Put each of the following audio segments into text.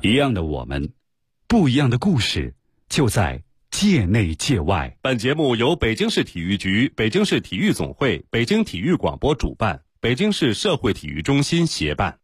一样的我们，不一样的故事，就在界内界外。 本节目由北京市体育局、北京市体育总会、北京体育广播主办，北京市社会体育中心协办。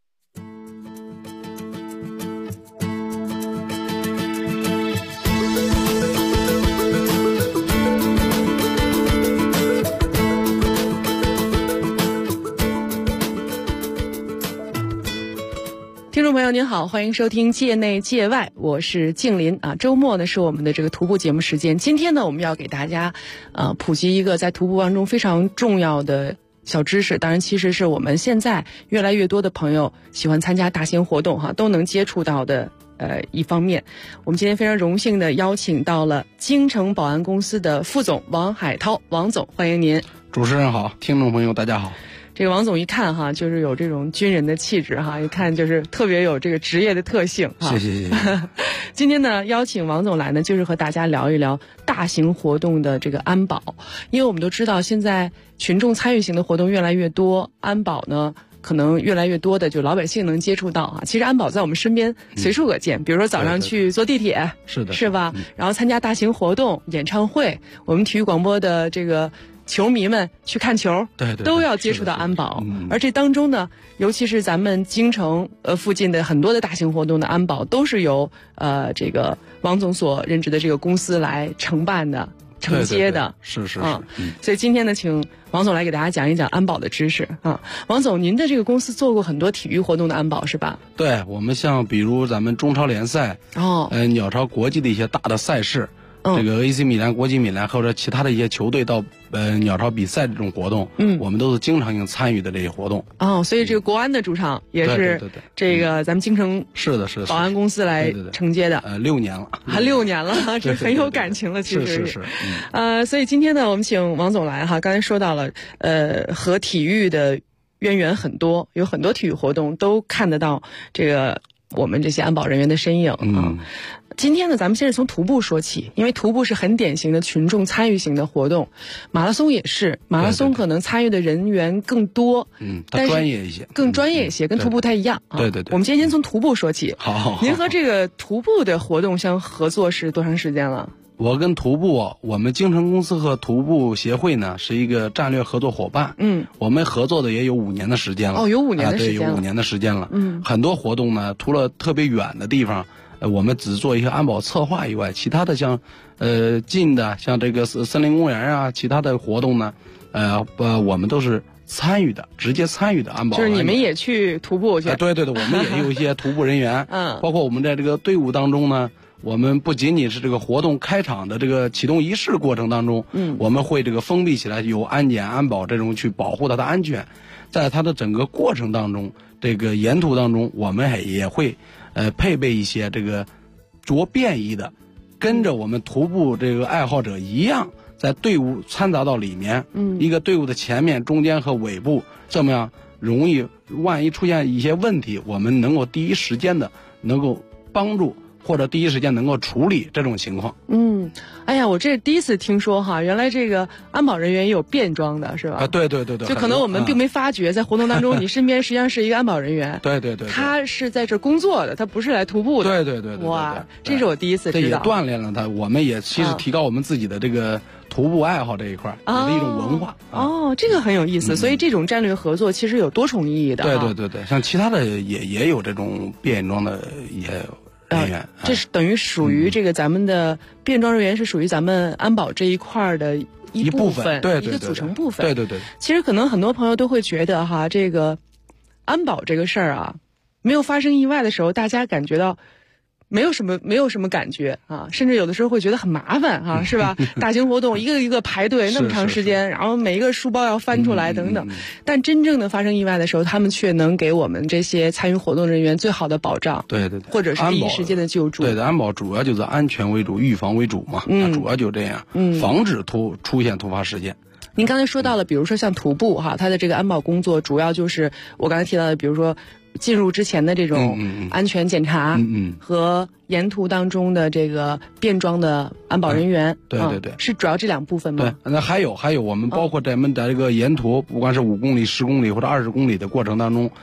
听众朋友您好，欢迎收听界内界外，我是静林啊。周末呢是我们的这个徒步节目时间，今天呢我们要给大家普及一个在徒步当中非常重要的小知识，当然其实是我们现在越来越多的朋友喜欢参加大型活动都能接触到的一方面。我们今天非常荣幸的邀请到了京城保安公司的副总王海涛，王总，欢迎您。 主持人好，听众朋友大家好。 这个王总一看就是有这种军人的气质一看就是特别有这个职业的特性谢谢。 今天呢邀请王总来呢，就是和大家聊一聊大型活动的这个安保。因为我们都知道现在群众参与型的活动越来越多，安保呢可能越来越多的就老百姓能接触到其实安保在我们身边随处可见，比如说早上去坐地铁，是吧？然后参加大型活动、演唱会，我们体育广播的这个球迷们去看球，对，都要接触到安保。而这当中呢，尤其是咱们京城附近的很多的大型活动的安保，都是由这个王总所任职的这个公司来承办的、承接的。是。所以今天呢，请王总来给大家讲一讲安保的知识啊。王总，您的这个公司做过很多体育活动的安保是吧？对， 我们像比如咱们中超联赛，鸟超国际的一些大的赛事。这个 AC 米兰、国际米兰或者其他的一些球队到鸟超比赛这种活动，我们都是经常性参与的这些活动。所以这个国安的主场也是这个咱们京城是保安公司来承接的。6年了，还6年了，这很有感情了，其实是。所以今天呢，我们请王总来刚才说到了，和体育的渊源很多，有很多体育活动都看得到这个我们这些安保人员的身影今天呢，咱们先是从徒步说起，因为徒步是很典型的群众参与型的活动，马拉松也是，马拉松可能参与的人员更多，它专业一些， 更专业一些，跟徒步不太一样对。 我们今天先从徒步说起。 好。 您和这个徒步的活动相合作是多长时间了？ 我跟徒步，我们京城公司和徒步协会呢是一个战略合作伙伴。我们合作的也有5年的时间了。 有5年的时间了。 对，有5年的时间了。很多活动呢，除了特别远的地方，我们只做一些安保策划以外，其他的像近的像这个森林公园其他的活动呢，我们都是参与的，直接参与的安保。 就是你们也去徒步去？ 对，我们也有一些徒步人员。包括我们在这个队伍当中呢，我们不仅仅是这个活动开场的这个启动仪式过程当中，我们会这个封闭起来，有安检安保这种去保护它的安全。在它的整个过程当中，这个沿途当中，我们也会配备一些这个着便衣的，跟着我们徒步这个爱好者一样，在队伍掺杂到里面，一个队伍的前面、中间和尾部，这么样容易万一出现一些问题，我们能够第一时间的能够帮助，或者第一时间能够处理这种情况。 哎呀，我这是第一次听说原来这个安保人员也有便装的是吧？ 对， 就可能我们并没发觉，在活动当中你身边实际上是一个安保人员。 对， 他是在这工作的，他不是来徒步的。 对。 哇，这是我第一次知道。 这也锻炼了他，我们也其实提高我们自己的这个徒步爱好这一块，也是一种文化。 这个很有意思。所以这种战略合作其实有多重意义的。 对，像其他的也有这种便装的也有。人员， 这是等于属于这个咱们的便装人员，是属于咱们安保这一块的一部分， 对， 一个组成部分。 对。 其实可能很多朋友都会觉得这个安保这个事儿没有发生意外的时候，大家感觉到没有什么感觉甚至有的时候会觉得很麻烦是吧？大型活动一个一个排队那么长时间，然后每一个书包要翻出来等等。但真正的发生意外的时候，他们却能给我们这些参与活动人员最好的保障。对，或者是第一时间的救助。 对的，安保主要就是安全为主，预防为主嘛。主要就这样，防止出现突发事件。 您刚才说到了，比如说像徒步它的这个安保工作，主要就是我刚才提到的，比如说进入之前的这种安全检查，和沿途当中的这个便装的安保人员， 对， 是主要这2部分吗？ 对，那还有我们包括咱们在这个沿途，不管是5公里、10公里或者20公里的过程当中，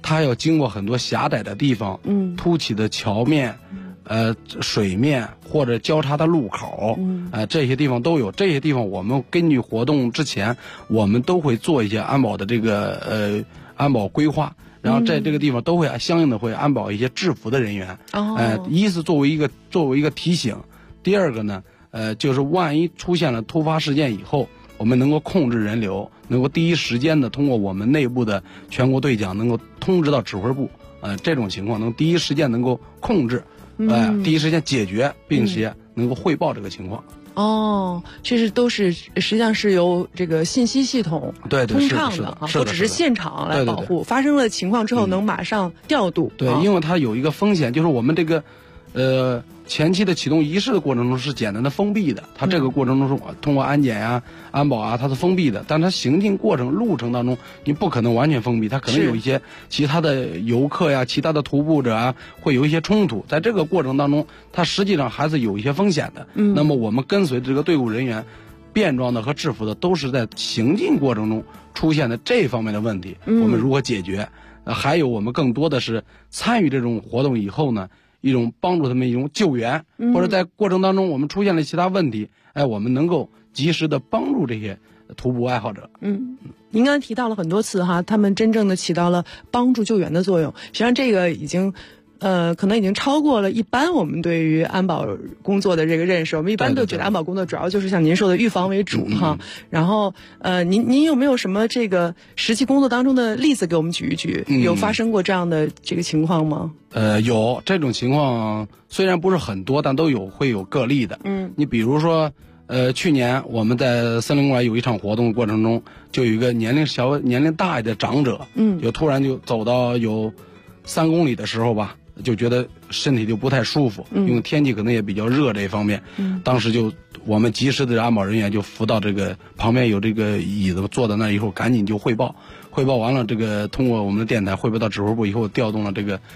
它要经过很多狭窄的地方，凸起的桥面，水面或者交叉的路口，这些地方都有。这些地方我们根据活动之前，我们都会做一些安保的这个安保规划，然后在这个地方都会相应的会安保一些制服的人员。一是作为一个提醒，第二个呢，就是万一出现了突发事件以后，我们能够控制人流，能够第一时间的通过我们内部的全国队长能够通知到指挥部，这种情况能第一时间能够控制，第一时间解决，并且能够汇报这个情况。 这是都是实际上是由这个信息系统通畅的啊，不只是现场来保护，发生了情况之后能马上调度。 对，因为它有一个风险，就是我们这个前期的启动仪式的过程中是简单的封闭的，它这个过程中是通过安检啊、安保啊，它是封闭的，但它行进过程路程当中，你不可能完全封闭，它可能有一些其他的游客呀、其他的徒步者啊，会有一些冲突，在这个过程当中，它实际上还是有一些风险的。那么我们跟随这个队伍人员，便装的和制服的都是在行进过程中出现的这方面的问题，我们如何解决？还有我们更多的是参与这种活动以后呢，一种帮助他们一种救援，或者在过程当中我们出现了其他问题，我们能够及时的帮助这些徒步爱好者。 您刚才提到了很多次哈，他们真正的起到了帮助救援的作用。实际上这个已经可能已经超过了一般我们对于安保工作的这个认识。我们一般都觉得安保工作主要就是像您说的预防为主哈。然后您有没有什么这个实际工作当中的例子给我们举一举？有发生过这样的这个情况吗？ 有这种情况，虽然不是很多，但会有个例的。你比如说，去年我们在森林公园有一场活动过程中，就有一个年龄大一点的长者，就突然就走到有3公里的时候吧，就觉得身体就不太舒服，因为天气可能也比较热这一方面。当时就我们及时的安保人员就扶到这个旁边有这个椅子坐在那以后，赶紧就汇报完了，这个通过我们的电台汇报到指挥部以后，调动了这个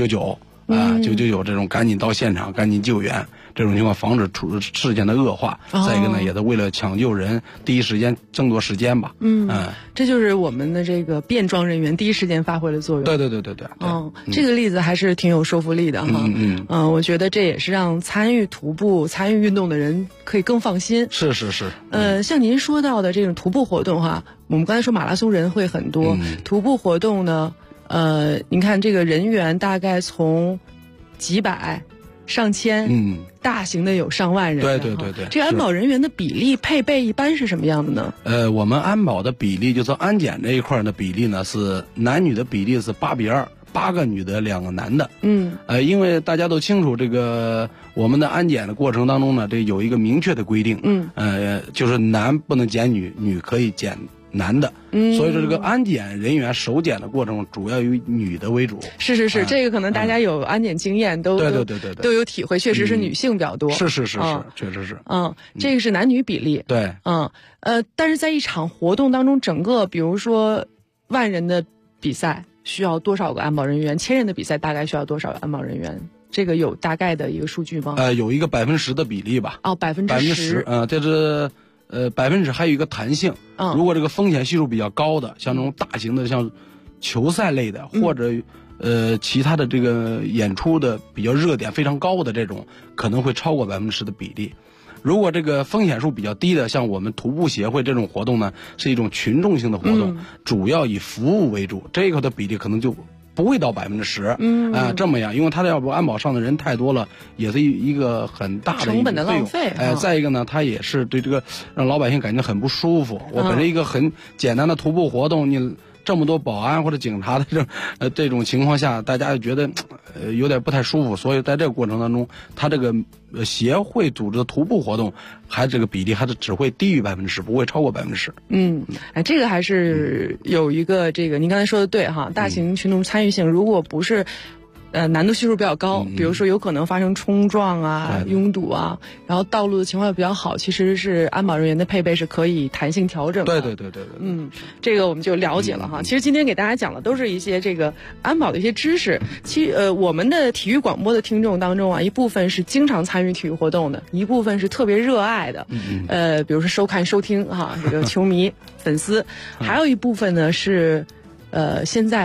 999。999这种赶紧到现场，赶紧救援，这种情况防止事件的恶化。再一个呢，也是为了抢救人，第一时间争夺时间吧。 这就是我们的这个便装人员第一时间发挥了作用。 对。 这个例子还是挺有说服力的哈。我觉得这也是让参与徒步、参与运动的人可以更放心。 是。 像您说到的这种徒步活动哈，我们刚才说马拉松人会很多，徒步活动呢？您看这个人员大概从几百、上千，大型的有上万人。 对。 这个安保人员的比例配备一般是什么样的呢？ 我们安保的比例，就是安检这一块的比例呢，是男女的比例是8:2，8个女的2个男的。因为大家都清楚，这个我们的安检的过程当中呢，这有一个明确的规定，就是男不能检女，女可以检男的，所以说这个安检人员首检的过程主要以女的为主。 是，这个可能大家有安检经验，都有体会，确实是女性比较多。 是，确实是。 这个是男女比例。 对。 但是在一场活动当中，整个比如说10000人的比赛需要多少个安保人员？1000人的比赛大概需要多少个安保人员？这个有大概的一个数据吗？ 有一个10%的比例吧。 10%。 这是。10%还有一个弹性，如果这个风险系数比较高的，像这种大型的像球赛类的，或者其他的这个演出的比较热点非常高的这种，可能会超过10%的比例。如果这个风险数比较低的，像我们徒步协会这种活动呢，是一种群众性的活动，主要以服务为主，这个的比例可能就不会到10%，这么样，因为他要不安保上的人太多了，也是一个很大的成本的浪费。 再一个呢，他也是对这个让老百姓感觉很不舒服。我本身一个很简单的徒步活动，你这么多保安或者警察的这种情况下，大家就觉得有点不太舒服，所以在这个过程当中，他这个协会组织的徒步活动，这个比例还是只会低于10%，不会超过10%。 这个还是有一个这个您刚才说的对哈，大型群众参与性如果不是难度系数比较高，比如说有可能发生冲撞啊、拥堵啊，然后道路的情况比较好，其实是安保人员的配备是可以弹性调整的。 对。 这个我们就了解了哈。其实今天给大家讲的都是一些这个安保的一些知识。我们的体育广播的听众当中啊，一部分是经常参与体育活动的，一部分是特别热爱的，比如说收看收听哈，这个球迷粉丝，还有一部分呢是现在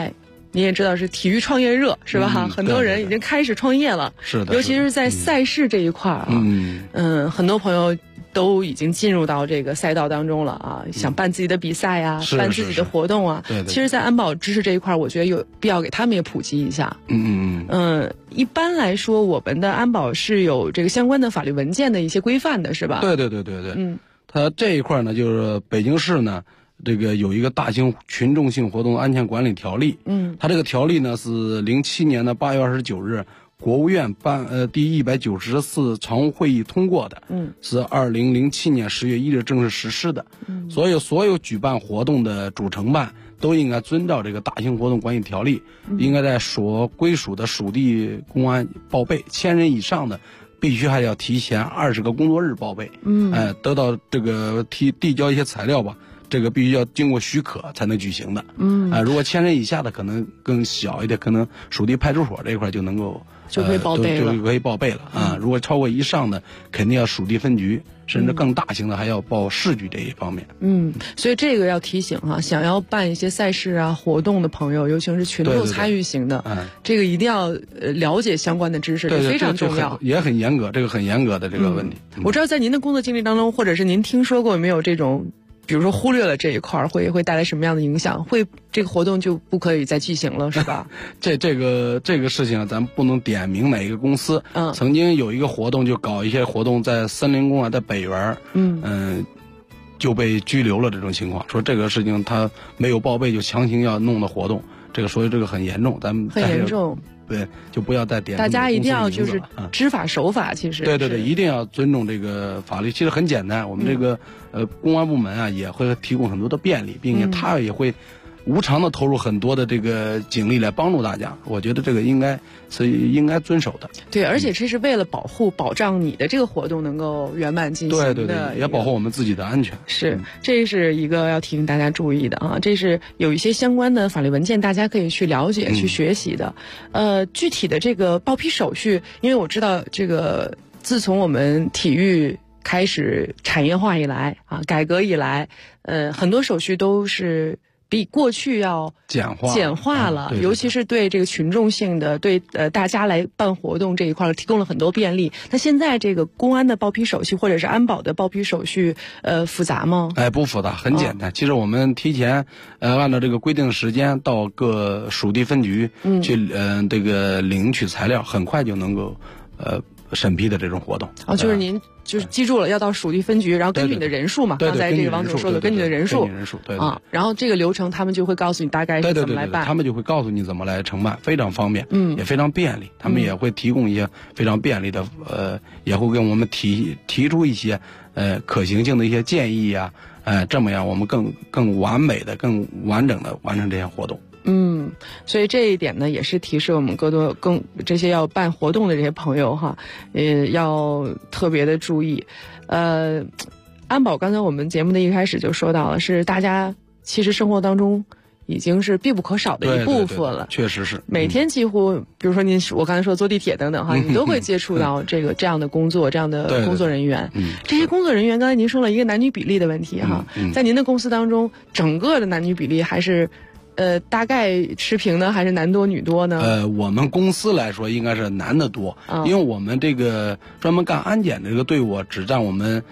你也知道是体育创业热是吧？很多人已经开始创业了， 是的， 尤其是在赛事这一块很多朋友都已经进入到这个赛道当中了啊，想办自己的比赛啊，办自己的活动啊。 对。 其实，在安保知识这一块，我觉得有必要给他们也普及一下。一般来说，我们的安保是有这个相关的法律文件的一些规范的，是吧？ 对。它这一块呢，就是北京市呢。这个有一个大型群众性活动安全管理条例，它这个条例呢是07年的8月29日国务院第194次常务会议通过的，是2007年10月1日正式实施的，所有举办活动的主承办都应该遵照这个大型活动管理条例，应该在所归属的属地公安报备，1000人以上的必须还要提前20个工作日报备，得到这个递交一些材料吧。这个必须要经过许可才能举行的，如果1000人以下的可能更小一点，可能属地派出所这一块就能够就可以报备了， 就可以报备了啊。如果超过以上的，肯定要属地分局，甚至更大型的还要报市局这一方面。 所以这个要提醒哈，想要办一些赛事啊活动的朋友，尤其是群众参与型的，这个一定要了解相关的知识，这非常重要， 也很严格，这个很严格的这个问题。 我知道在您的工作经历当中，或者是您听说过有没有这种？比如说忽略了这一块会带来什么样的影响？这个活动就不可以再进行了，是吧？ 这个事情咱不能点名哪一个公司。曾经有一个活动就搞一些活动在森林公园的北园，就被拘留了这种情况。说这个事情他没有报备就强行要弄的活动，所以这个很严重，咱们很严重。 对，就不要再点。 大家一定要就是知法守法，其实。 对，一定要尊重这个法律。其实很简单，我们这个公安部门啊也会提供很多的便利，并且他也会无偿的投入很多的这个警力来帮助大家。我觉得这个应该遵守的。 对，而且这是为了保障你的这个活动能够圆满进行的。 对，也保护我们自己的安全。 是，这是一个要提醒大家注意的啊。这是有一些相关的法律文件，大家可以去了解、去学习的。具体的这个报批手续，因为我知道这个自从我们体育开始产业化以来啊，改革以来，很多手续都是比过去要简化了，尤其是对这个群众性的，对大家来办活动这一块提供了很多便利。那现在这个公安的报批手续或者是安保的报批手续，复杂吗？ 不复杂，很简单。其实我们提前按照这个规定时间到各属地分局去这个领取材料，很快就能够审批的这种活动。 就是您就是记住了要到属地分局，然后根据你的人数嘛，刚才这个王总说的，根据你的人数， 对然后这个流程他们就会告诉你大概是怎么来办， 他们就会告诉你怎么来承办，非常方便，也非常便利。他们也会提供一些非常便利的，也会跟我们提出一些可行性的一些建议啊，这么样我们更完美的、更完整的完成这些活动。 所以这一点呢，也是提示我们更这些要办活动的这些朋友哈，要特别的注意。安保刚才我们节目的一开始就说到了，是大家其实生活当中已经是必不可少的一部分了。 确实是， 每天几乎，比如说我刚才说坐地铁等等哈，你都会接触到这样的工作，这样的工作人员。这些工作人员，刚才您说了一个男女比例的问题哈，在您的公司当中，整个的男女比例还是大概持平呢，还是男多女多呢？ 我们公司来说应该是男的多，因为我们这个专门干安检的这个队伍只占我们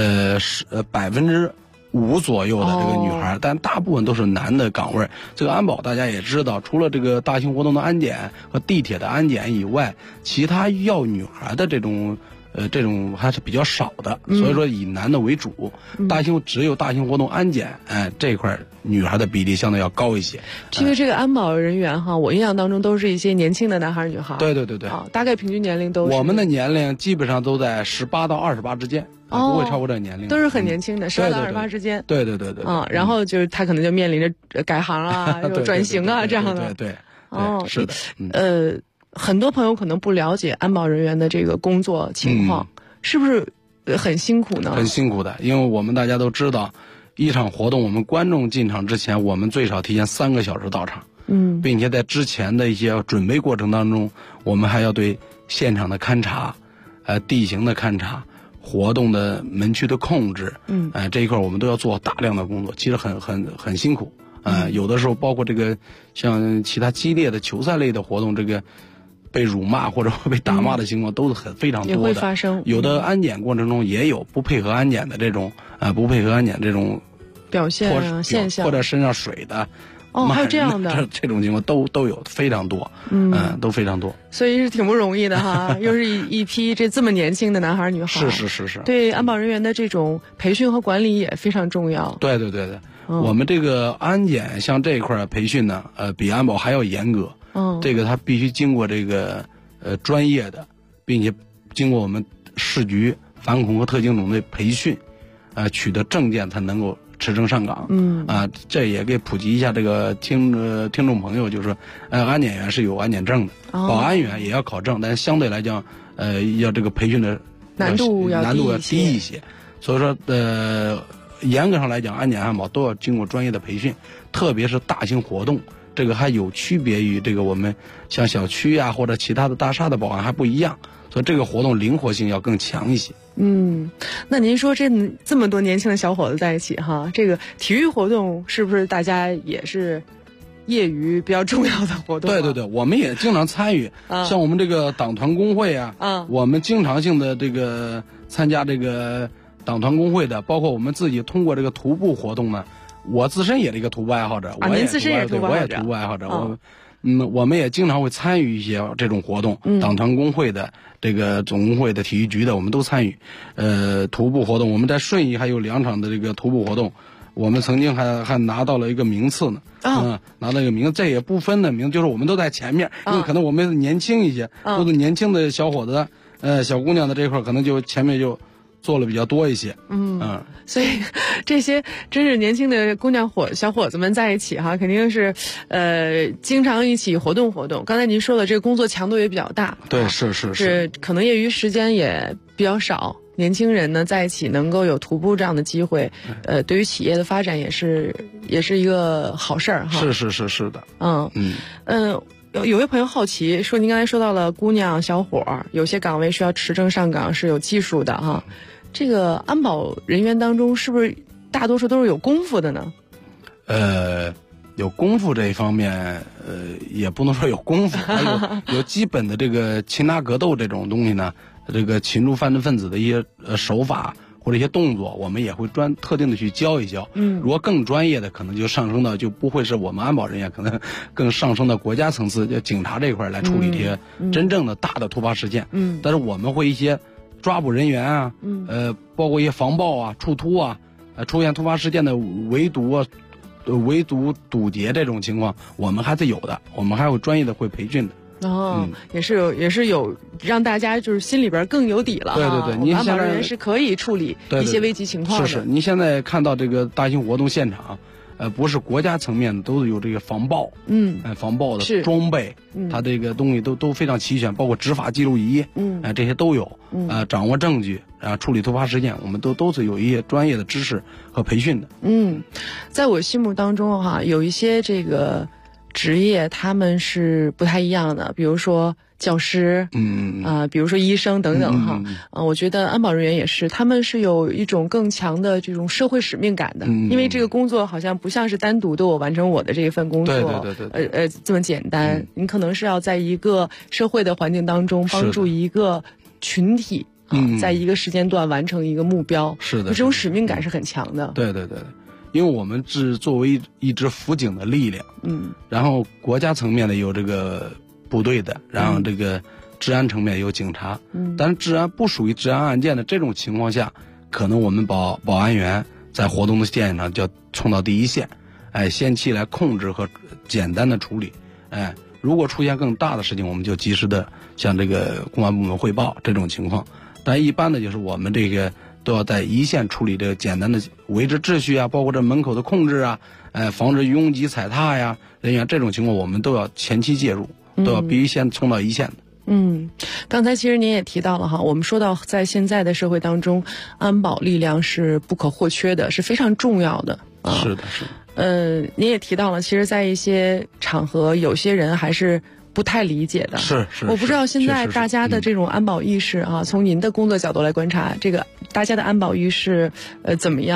5%左右的这个女孩，但大部分都是男的岗位。这个安保大家也知道，除了这个大型活动的安检和地铁的安检以外，其他要女孩的这种还是比较少的，所以说以男的为主。只有大型活动安检，这一块女孩的比例相对要高一些。 因为这个安保人员哈，我印象当中都是一些年轻的男孩女孩。 对， 大概平均年龄都是。 我们的年龄基本上都在18到28之间，不会超过这个年龄。 都是很年轻的，18到28之间。 对。 然后就是他可能就面临着改行啊、转型啊这样的。 对，是的。很多朋友可能不了解安保人员的这个工作情况，是不是很辛苦呢？ 很辛苦的，因为我们大家都知道，一场活动我们观众进场之前，我们最少提前3个小时到场，并且在之前的一些准备过程当中，我们还要对现场的勘察、地形的勘察、活动的门区的控制，这一块我们都要做大量的工作，其实很辛苦。 有的时候包括这个像其他激烈的球赛类的活动，这个被辱骂或者被打骂的情况都是非常多的， 也会发生。 有的安检过程中也有不配合安检的这种表现现象， 或者身上水的。 还有这样的这种情况都有非常多，都非常多， 所以是挺不容易的哈。又是一批这么年轻的男孩女孩， 是， 对安保人员的这种培训和管理也非常重要。 对，我们这个安检像这一块培训呢，比安保还要严格。这个他必须经过这个专业的，并且经过我们市局反恐和特警总队培训，取得证件才能够持证上岗。这也给普及一下这个听众朋友，就是说，安检员是有安检证的，保安员也要考证，但是相对来讲，要这个培训的难度要低一些。所以说，严格上来讲，安检安保都要经过专业的培训，特别是大型活动，这个还有区别于这个我们像小区啊或者其他的大厦的保安还不一样，所以这个活动灵活性要更强一些。 那您说这么多年轻的小伙子在一起哈，这个体育活动是不是大家也是业余比较重要的活动？ 对，我们也经常参与，像我们这个党团工会啊，我们经常性的这个参加这个党团工会的，包括我们自己通过这个徒步活动呢，我自身也是一个徒步爱好者， 您自身也是徒步爱好者， 我也徒步爱好者，我们也经常会参与一些这种活动，党团工会的这个总工会的体育局的，我们都参与。徒步活动，我们在顺义还有2场的这个徒步活动，我们曾经还拿到了一个名次呢。拿到一个名，这也不分的名，就是我们都在前面，因为可能我们年轻一些，都是年轻的小伙子，小姑娘的这块可能就前面就做了比较多一些。 所以这些真是年轻的姑娘小伙子们在一起哈，肯定是经常一起活动。刚才您说的这个工作强度也比较大， 对，是可能业余时间也比较少。年轻人呢在一起能够有徒步这样的机会，对于企业的发展也是一个好事儿哈。 是的。 有位朋友好奇说，您刚才说到了姑娘小伙儿，有些岗位需要持证上岗，是有技术的哈。这个安保人员当中，是不是大多数都是有功夫的呢？ 有功夫这一方面，也不能说有功夫，还有基本的这个擒拿格斗这种东西呢，这个擒住犯罪分子的一些手法或者一些动作，我们也会特定的去教一教。如果更专业的，可能就上升到就不会是我们安保人员，可能更上升到国家层次，就警察这一块来处理这些真正的大的突发事件。但是我们会一些抓捕人员啊，包括一些防暴啊、处突啊，出现突发事件的围堵堵截这种情况，我们还是有的，我们还有专业的会培训的。 也是有让大家就是心里边更有底了。 对，您安保人员是可以处理一些危急情况的。 是，您现在看到这个大型活动现场，不是国家层面的，都是有这个防暴，防暴的装备，它这个东西都非常齐全，包括执法记录仪，这些都有，掌握证据，处理突发事件，我们都是有一些专业的知识和培训的。 在我心目当中哈，有一些这个职业他们是不太一样的，比如说教师，比如说医生等等哈，我觉得安保人员也是，他们是有一种更强的这种社会使命感的，因为这个工作好像不像是单独的我完成我的这一份工作， 对， 这么简单，你可能是要在一个社会的环境当中帮助一个群体，在一个时间段完成一个目标， 是的， 这种使命感是很强的， 对。因为我们是作为一支辅警的力量，然后国家层面的有这个部队的，然后这个治安层面有警察，但是治安不属于治安案件的这种情况下，可能我们保安员在活动的现场就要冲到第一线，先期来控制和简单的处理，如果出现更大的事情，我们就及时的向这个公安部门汇报这种情况，但一般的就是我们这个都要在一线处理这个简单的维持秩序啊，包括这门口的控制啊，防止拥挤踩踏呀，人员这种情况我们都要前期介入，都要必须先冲到一线的。 刚才其实您也提到了哈，我们说到在现在的社会当中，安保力量是不可或缺的，是非常重要的。 是的。 您也提到了，其实在一些场合，有些人还是不太理解的。 是。 我不知道现在大家的这种安保意识啊，从您的工作角度来观察，这个大家的安保意识怎么样？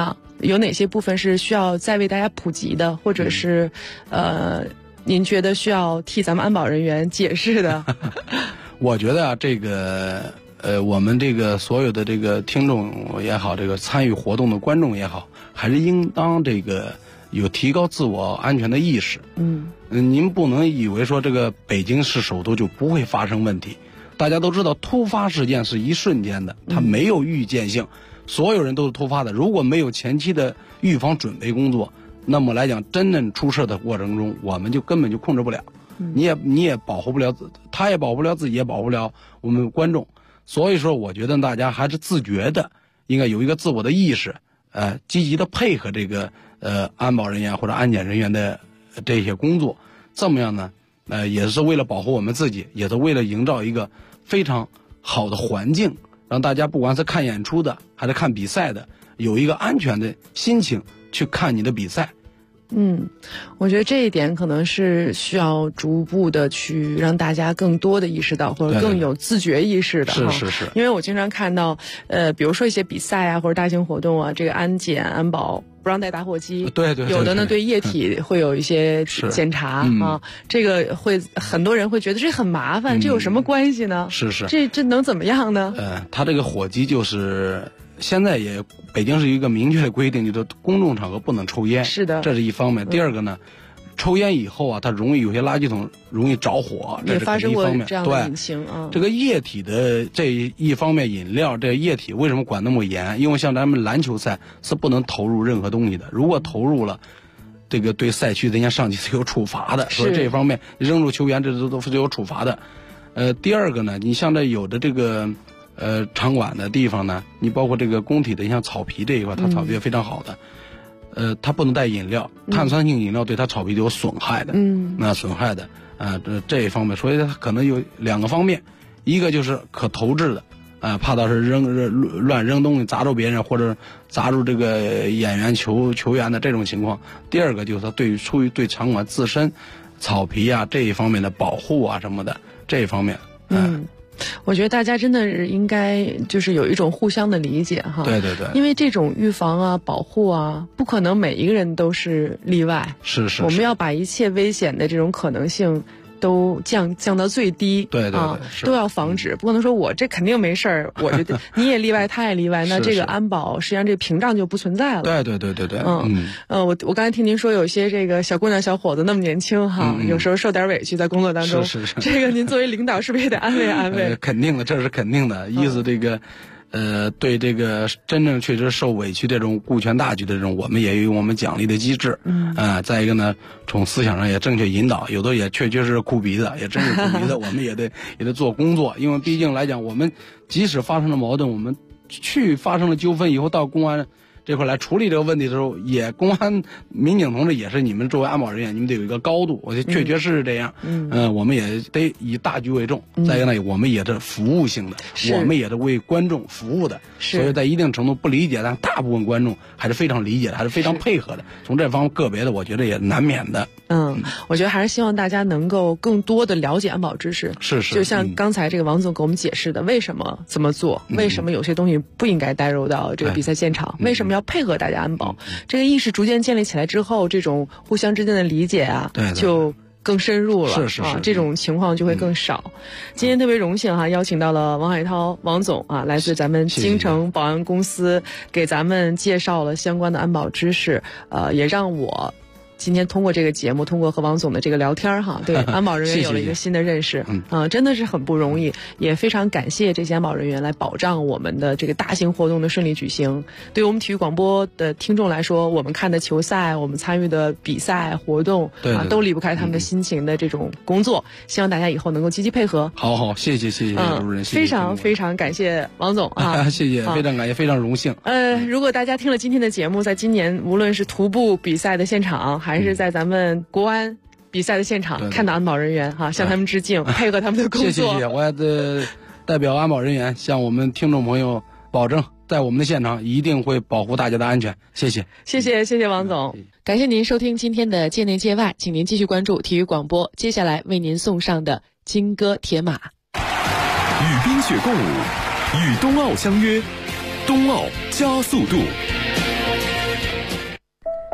有哪些部分是需要再为大家普及的，或者是您觉得需要替咱们安保人员解释的？ 我觉得啊，这个我们这个所有的这个听众也好，这个参与活动的观众也好，还是应当这个有提高自我安全的意识。您不能以为说这个北京市首都就不会发生问题。大家都知道，突发事件是一瞬间的，它没有预见性，所有人都是突发的。如果没有前期的预防准备工作，那么来讲，真正出事的过程中，我们就根本就控制不了。你也保护不了，他也保护不了自己，也保护不了我们观众。所以说，我觉得大家还是自觉的，应该有一个自我的意识，积极的配合这个安保人员或者安检人员的这些工作。这么样呢？也是为了保护我们自己，也是为了营造一个非常好的环境，让大家不管是看演出的还是看比赛的，有一个安全的心情去看你的比赛。 我觉得这一点可能是需要逐步的去让大家更多的意识到，或者更有自觉意识的。 是。 因为我经常看到，比如说一些比赛啊，或者大型活动啊，这个安检安保不让带打火机， 对， 有的呢对液体会有一些检查啊，这个会很多人会觉得这很麻烦，这有什么关系呢？ 是， 这能怎么样呢？ 他这个火机就是现在也北京是一个明确的规定，就是公众场合不能抽烟， 是的， 这是一方面。第二个呢，抽烟以后啊，它容易有些垃圾桶容易着火，这是一方面。 也发生过这样的隐情啊。 这个液体的这一方面，饮料这液体为什么管那么严？因为像咱们篮球赛是不能投入任何东西的，如果投入了，这个对赛区人家上级是有处罚的，所以这一方面扔入球员这都是有处罚的。第二个呢，你像这有的这个场馆的地方呢，你包括这个工体的，像草皮这一块，它草皮也非常好的，它不能带饮料，碳酸性饮料对它草皮就有损害的，损害的，这一方面，所以它可能有两个方面，一个就是可投掷的，怕到是乱扔东西砸着别人或者砸住这个演员球员的这种情况。第二个就是它出于对场馆自身草皮啊这一方面的保护啊什么的这一方面， 我觉得大家真的是应该就是有一种互相的理解哈。 对， 因为这种预防啊、保护啊，不可能每一个人都是例外。 是。 我们要把一切危险的这种可能性都降到最低。 对， 都要防止，不可能说我这肯定没事儿，我觉得你也例外，他也例外，那这个安保实际上这个屏障就不存在了。 对。 我刚才听您说有些这个小姑娘小伙子那么年轻哈，有时候受点委屈在工作当中。 是。 这个您作为领导是不是也得安慰安慰？ 肯定的，这是肯定的。意思这个。对这个真正确实受委屈这种顾全大局的这种，我们也有我们奖励的机制。再一个呢，从思想上也正确引导，有的也确是哭鼻子，也真是哭鼻子，我们也得做工作，因为毕竟来讲，我们即使发生了矛盾，我们发生了纠纷以后到公安这块来处理这个问题的时候，也公安民警同志也是你们作为安保人员，你们得有一个高度，我确是这样。我们也得以大局为重。再一个呢，我们也是服务性的，我们也是为观众服务的。所以在一定程度不理解，但大部分观众还是非常理解的，还是非常配合的。从这方面个别的，我觉得也难免的。 我觉得还是希望大家能够更多的了解安保知识。 是。 就像刚才这个王总给我们解释的，为什么这么做，为什么有些东西不应该带入到这个比赛现场，为什么要配合大家安保，这个意识逐渐建立起来之后，这种互相之间的理解啊，就更深入了。 是。 这种情况就会更少。今天特别荣幸邀请到了王海涛王总来自咱们京城保安公司，给咱们介绍了相关的安保知识，也让我今天通过这个节目，通过和王总的这个聊天对安保人员有了一个新的认识。真的是很不容易，也非常感谢这些安保人员来保障我们的这个大型活动的顺利举行。对于我们体育广播的听众来说，我们看的球赛，我们参与的比赛活动都离不开他们的辛勤的这种工作。希望大家以后能够积极配合。 好，谢谢主任， 非常非常感谢王总谢谢，非常感谢，非常荣幸。 如果大家听了今天的节目，在今年无论是徒步比赛的现场，还是在咱们国安比赛的现场，看到安保人员向他们致敬，配合他们的工作。 谢谢，我也代表安保人员向我们听众朋友保证，在我们的现场一定会保护大家的安全。谢谢王总，感谢您收听今天的界内界外，请您继续关注体育广播，接下来为您送上的金戈铁马。 与冰雪共舞，与冬奥相约，冬奥加速度。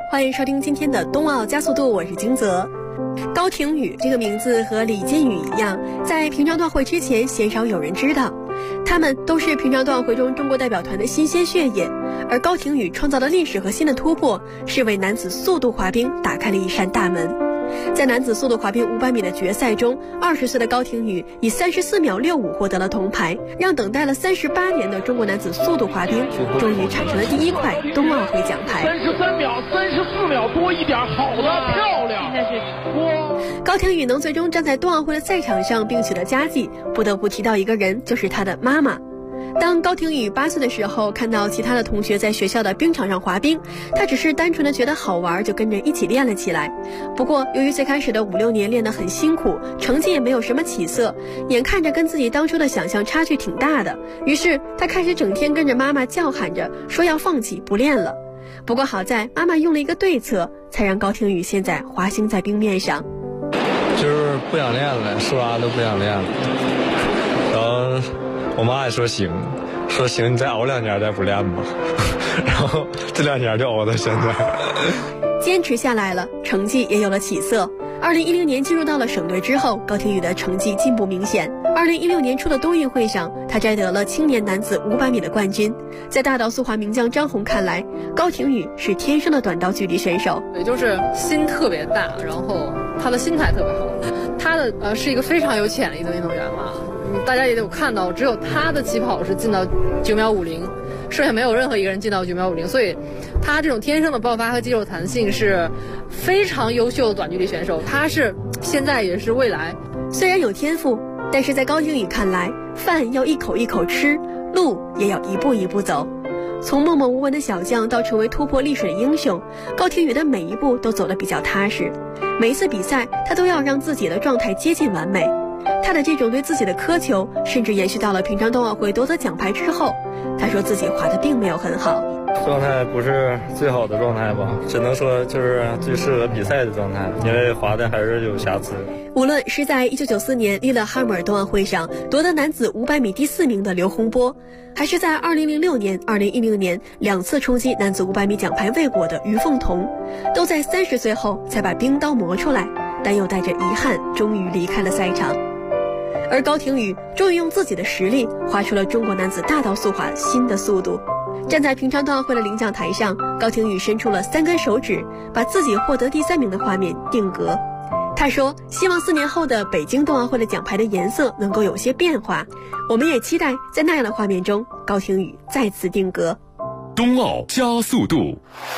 欢迎收听今天的冬奥加速度，我是金泽。高亭宇这个名字和李金羽一样，在平昌冬奥会之前鲜少有人知道，他们都是平昌冬奥会中中国代表团的新鲜血液。而高亭宇创造的历史和新的突破，是为男子速度滑冰打开了一扇大门。在男子速度滑冰500米的决赛中，20岁的高亭宇以34秒65获得了铜牌，让等待了38年的中国男子速度滑冰终于产生了第一块冬奥会奖牌。 33秒、34秒多一点，好的，漂亮！ 高亭宇能最终站在冬奥会的赛场上并取得佳绩，不得不提到一个人，就是他的妈妈。当高亭宇8岁的时候，看到其他的同学在学校的冰场上滑冰，他只是单纯的觉得好玩，就跟着一起练了起来。不过由于最开始的5、6年练得很辛苦，成绩也没有什么起色，眼看着跟自己当初的想象差距挺大的，于是他开始整天跟着妈妈叫喊着说要放弃不练了。不过好在妈妈用了一个对策，才让高亭宇现在滑行在冰面上。 就是不想练了，说啥都不想练了。然后我妈也说行，你再熬2年再不练吧。然后这2年就熬到现在。 坚持下来了，成绩也有了起色。2010年进入到了省队之后，高亭宇的成绩进步明显。2016年初的冬运会上，他摘得了青年男子500米的冠军。在大道速滑名将张红看来，高亭宇是天生的短道距离选手， 也就是心特别大，然后他的心态特别好。他的是一个非常有潜力的运动员嘛，大家也有看到，只有他的起跑是进到9秒50，剩下没有任何一个人进到9秒50，所以他这种天生的爆发和肌肉弹性是非常优秀的短距离选手，他是现在也是未来。 虽然有天赋，但是在高亭宇看来，饭要一口一口吃，路也要一步一步走。从默默无闻的小将到成为突破历史的英雄，高亭宇的每一步都走得比较踏实。每一次比赛，他都要让自己的状态接近完美。他的这种对自己的苛求，甚至延续到了平昌冬奥会夺得奖牌之后。他说自己滑得并没有很好， 状态不是最好的状态吧，只能说就是最适合比赛的状态，因为滑的还是有瑕疵。 无论是在1994年利勒哈姆尔冬奥会上夺得男子500米第4名的刘洪波，还是在2006年、2010年2次冲击男子500米奖牌未果的于凤彤，都在30岁后才把冰刀磨出来，但又带着遗憾终于离开了赛场。而高亭宇终于用自己的实力滑出了中国男子大道速滑新的速度。站在平昌冬奥会的领奖台上，高亭宇伸出了3根手指，把自己获得第3名的画面定格。他说希望4年后的北京冬奥会的奖牌的颜色能够有些变化，我们也期待在那样的画面中，高亭宇再次定格。 冬奥加速度。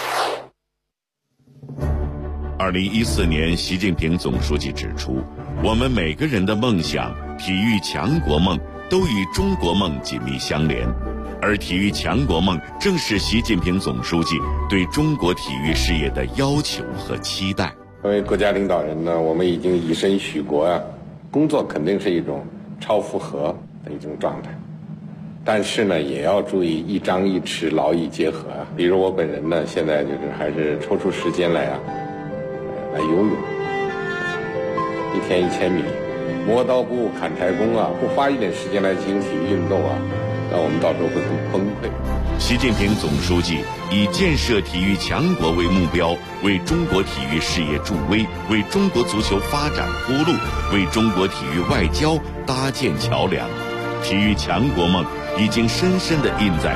2014年，习近平总书记指出，我们每个人的梦想、体育强国梦都与中国梦紧密相连，而体育强国梦正是习近平总书记对中国体育事业的要求和期待。 作为国家领导人呢，我们已经以身许国啊，工作肯定是一种超负荷的一种状态，但是呢，也要注意一张一弛，劳逸结合啊。比如我本人呢，现在就是还是抽出时间来游泳，1天1000米，磨刀不误砍柴工啊，不花一点时间来进行体育运动啊，那我们到时候会很崩溃。 习近平总书记以建设体育强国为目标，为中国体育事业助威，为中国足球发展铺路，为中国体育外交搭建桥梁。体育强国梦已经深深地印在